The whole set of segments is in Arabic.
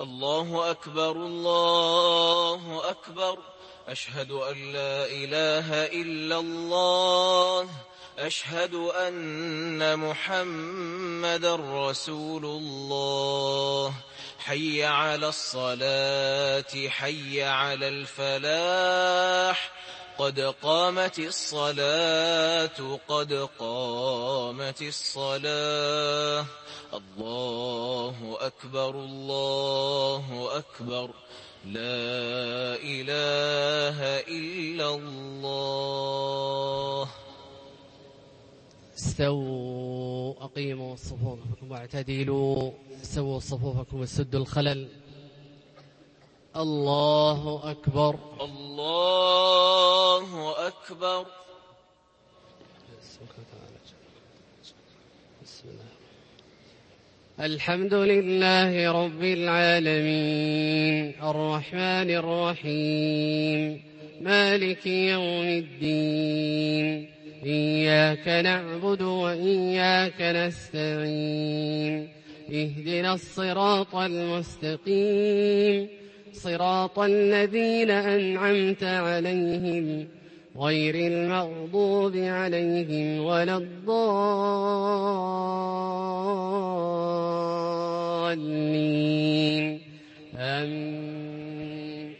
الله أكبر الله أكبر. أشهد أن لا إله إلا الله. أشهد أن محمدا رسول الله. حي على الصلاة حي على الفلاح. قد قامت الصلاة قد قامت الصلاة. الله أكبر الله أكبر. لا إله إلا الله. استووا أقيموا صفوفكم واعتدلوا. سووا صفوفكم وسدوا الخلل. الله أكبر الله أكبر. الحمد لله رب العالمين الرحمن الرحيم مالك يوم الدين. إياك نعبد وإياك نستعين. اهدنا الصراط المستقيم صراط الذين أنعمت عليهم غير المغضوب عليهم ولا الضالين. آمين.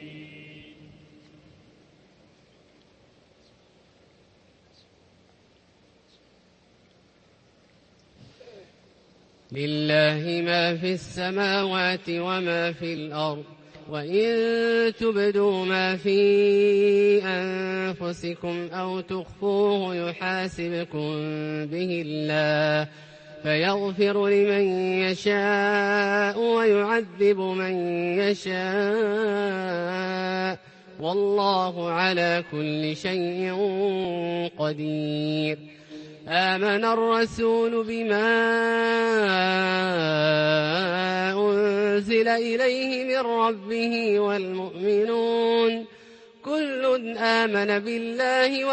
لله ما في السماوات وما في الأرض. وإن تبدوا ما في أنفسكم أو تخفوه يحاسبكم به الله فيغفر لمن يشاء ويعذب من يشاء والله على كل شيء قدير. آمن الرسول بما أنزل إليه من ربه والمؤمنون كل آمن بالله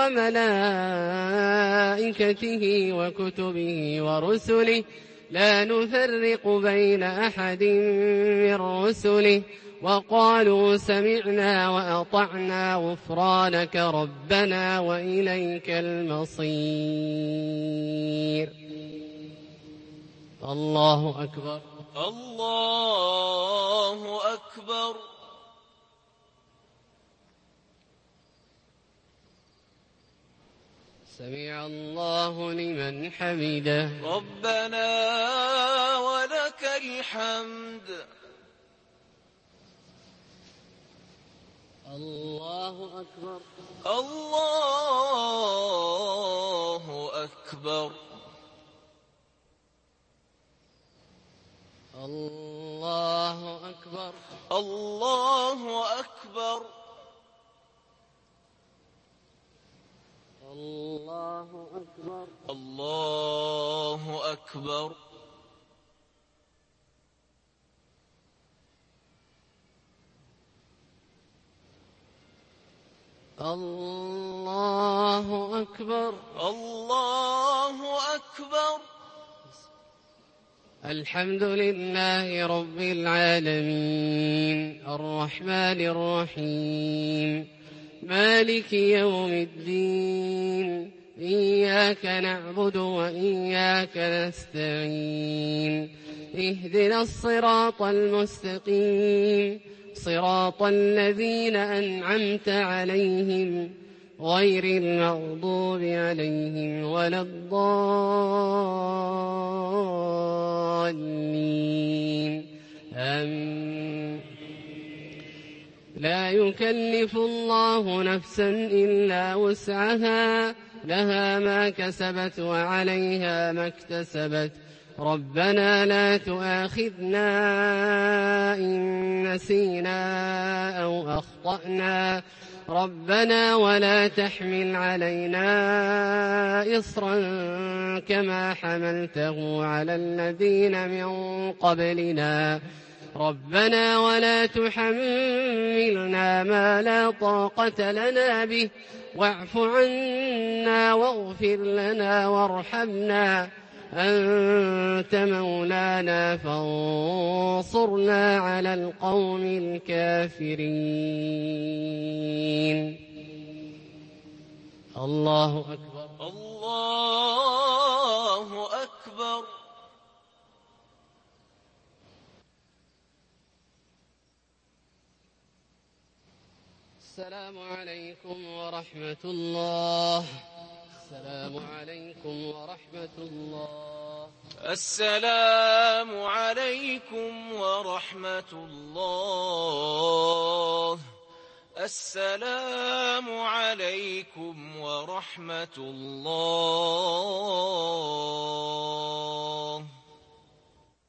وملائكته وكتبه ورسله لا نفرق بين أحد من رسله وقالوا سمعنا وأطعنا غفرانك ربنا وإليك المصير. الله أكبر الله أكبر. سمع الله لمن حمده. ربنا ولك الحمد. الله أكبر الله أكبر. الله أكبر الله أكبر. الله أكبر الله أكبر. الله أكبر الله أكبر. الحمد لله رب العالمين الرحمن الرحيم مالك يوم الدين. إياك نعبد وإياك نستعين. اهدنا الصراط المستقيم صراط الذين أنعمت عليهم غير المغضوب عليهم ولا الضالين. آمين. لا يكلف الله نفسا إلا وسعها لها ما كسبت وعليها ما اكتسبت. ربنا لا تؤاخذنا إن نسينا أو أخطأنا. ربنا ولا تحمل علينا إصرا كما حملته على الذين من قبلنا. ربنا ولا تحملنا ما لا طاقة لنا به واعف عنا واغفر لنا وارحمنا أنت مولانا فانصرنا على القوم الكافرين. الله أكبر. الله أكبر. السلام عليكم ورحمة الله. السلام عليكم ورحمة الله. السلام عليكم ورحمة الله. السلام عليكم ورحمة الله.